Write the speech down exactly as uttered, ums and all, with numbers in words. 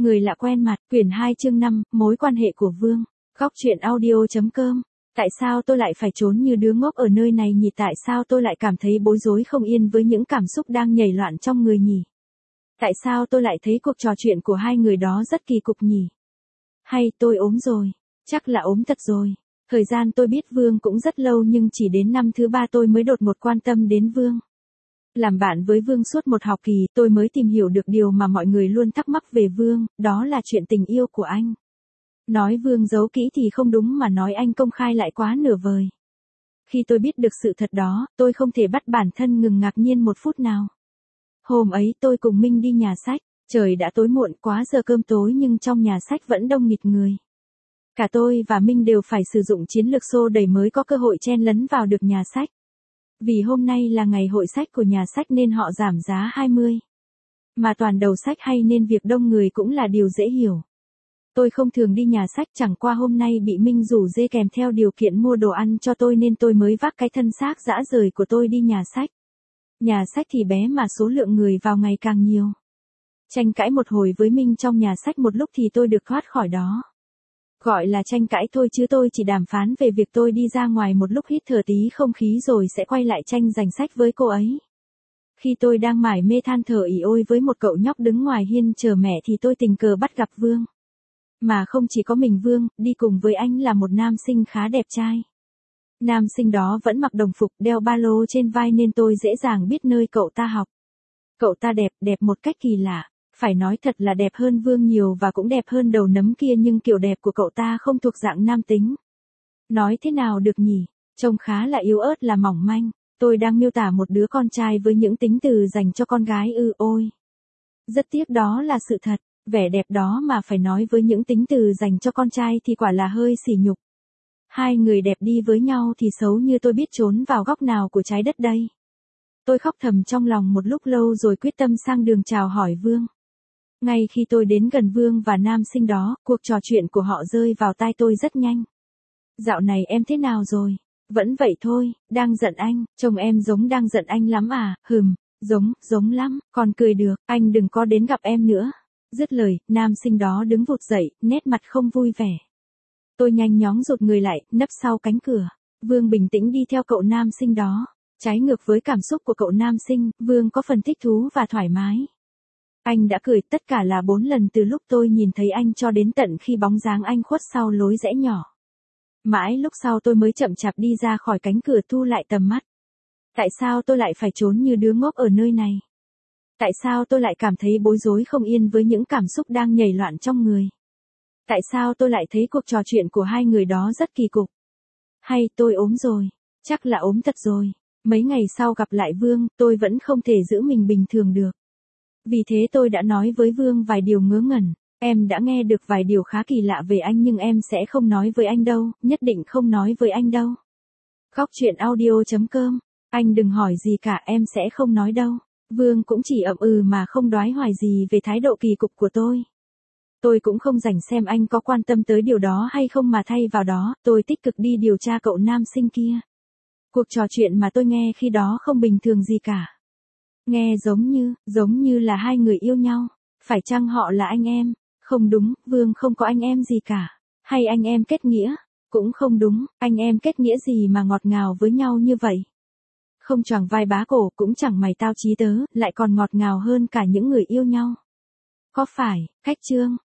Người lạ quen mặt, quyển hai chương năm, mối quan hệ của Vương. Góc truyện audio.com. Tại sao tôi lại phải trốn như đứa ngốc ở nơi này nhỉ? Tại sao tôi lại cảm thấy bối rối không yên với những cảm xúc đang nhảy loạn trong người nhỉ? Tại sao tôi lại thấy cuộc trò chuyện của hai người đó rất kỳ cục nhỉ? Hay tôi ốm rồi? Chắc là ốm thật rồi. Thời gian tôi biết Vương cũng rất lâu nhưng chỉ đến năm thứ ba tôi mới đột ngột quan tâm đến Vương. Làm bạn với Vương suốt một học kỳ, tôi mới tìm hiểu được điều mà mọi người luôn thắc mắc về Vương, đó là chuyện tình yêu của anh. Nói Vương giấu kỹ thì không đúng mà nói anh công khai lại quá nửa vời. Khi tôi biết được sự thật đó, tôi không thể bắt bản thân ngừng ngạc nhiên một phút nào. Hôm ấy tôi cùng Minh đi nhà sách, trời đã tối muộn quá giờ cơm tối nhưng trong nhà sách vẫn đông nghịt người. Cả tôi và Minh đều phải sử dụng chiến lược xô đẩy mới có cơ hội chen lấn vào được nhà sách. Vì hôm nay là ngày hội sách của nhà sách nên họ giảm giá hai mươi. Mà toàn đầu sách hay nên việc đông người cũng là điều dễ hiểu. Tôi không thường đi nhà sách, chẳng qua hôm nay bị Minh rủ dê kèm theo điều kiện mua đồ ăn cho tôi nên tôi mới vác cái thân xác rã rời của tôi đi nhà sách. Nhà sách thì bé mà số lượng người vào ngày càng nhiều. Tranh cãi một hồi với Minh trong nhà sách một lúc thì tôi được thoát khỏi đó. Gọi là tranh cãi thôi chứ tôi chỉ đàm phán về việc tôi đi ra ngoài một lúc hít thở tí không khí rồi sẽ quay lại tranh giành sách với cô ấy. Khi tôi đang mải mê than thở ỉ ôi với một cậu nhóc đứng ngoài hiên chờ mẹ thì tôi tình cờ bắt gặp Vương. Mà không chỉ có mình Vương, đi cùng với anh là một nam sinh khá đẹp trai. Nam sinh đó vẫn mặc đồng phục, đeo ba lô trên vai nên tôi dễ dàng biết nơi cậu ta học. Cậu ta đẹp, đẹp một cách kỳ lạ. Phải nói thật là đẹp hơn Vương nhiều và cũng đẹp hơn đầu nấm kia nhưng kiểu đẹp của cậu ta không thuộc dạng nam tính. Nói thế nào được nhỉ? Trông khá là yếu ớt là mỏng manh. Tôi đang miêu tả một đứa con trai với những tính từ dành cho con gái ư ôi. Rất tiếc đó là sự thật. Vẻ đẹp đó mà phải nói với những tính từ dành cho con trai thì quả là hơi sỉ nhục. Hai người đẹp đi với nhau thì xấu như tôi biết trốn vào góc nào của trái đất đây. Tôi khóc thầm trong lòng một lúc lâu rồi quyết tâm sang đường chào hỏi Vương. Ngay khi tôi đến gần Vương và nam sinh đó, cuộc trò chuyện của họ rơi vào tai tôi rất nhanh. Dạo này em thế nào rồi? Vẫn vậy thôi, đang giận anh, trông em giống đang giận anh lắm à, hừm, giống, giống lắm, còn cười được, anh đừng có đến gặp em nữa. Dứt lời, nam sinh đó đứng vụt dậy, nét mặt không vui vẻ. Tôi nhanh nhóng rụt người lại, nấp sau cánh cửa. Vương bình tĩnh đi theo cậu nam sinh đó. Trái ngược với cảm xúc của cậu nam sinh, Vương có phần thích thú và thoải mái. Anh đã cười tất cả là bốn lần từ lúc tôi nhìn thấy anh cho đến tận khi bóng dáng anh khuất sau lối rẽ nhỏ. Mãi lúc sau tôi mới chậm chạp đi ra khỏi cánh cửa thu lại tầm mắt. Tại sao tôi lại phải trốn như đứa ngốc ở nơi này? Tại sao tôi lại cảm thấy bối rối không yên với những cảm xúc đang nhảy loạn trong người? Tại sao tôi lại thấy cuộc trò chuyện của hai người đó rất kỳ cục? Hay tôi ốm rồi? Chắc là ốm thật rồi. Mấy ngày sau gặp lại Vương, tôi vẫn không thể giữ mình bình thường được. Vì thế tôi đã nói với Vương vài điều ngớ ngẩn. Em đã nghe được vài điều khá kỳ lạ về anh nhưng em sẽ không nói với anh đâu, nhất định không nói với anh đâu. Góc truyện audio.com. Anh đừng hỏi gì cả, em sẽ không nói đâu. Vương cũng chỉ ậm ừ mà không đoái hoài gì về thái độ kỳ cục của tôi. Tôi cũng không rảnh xem anh có quan tâm tới điều đó hay không mà thay vào đó, tôi tích cực đi điều tra cậu nam sinh kia. Cuộc trò chuyện mà tôi nghe khi đó không bình thường gì cả. Nghe giống như, giống như là hai người yêu nhau. Phải chăng họ là anh em? Không đúng, Vương không có anh em gì cả. Hay anh em kết nghĩa? Cũng không đúng, anh em kết nghĩa gì mà ngọt ngào với nhau như vậy? Không choàng vai bá cổ, cũng chẳng mày tao chí tớ, lại còn ngọt ngào hơn cả những người yêu nhau. Có phải, khách trương,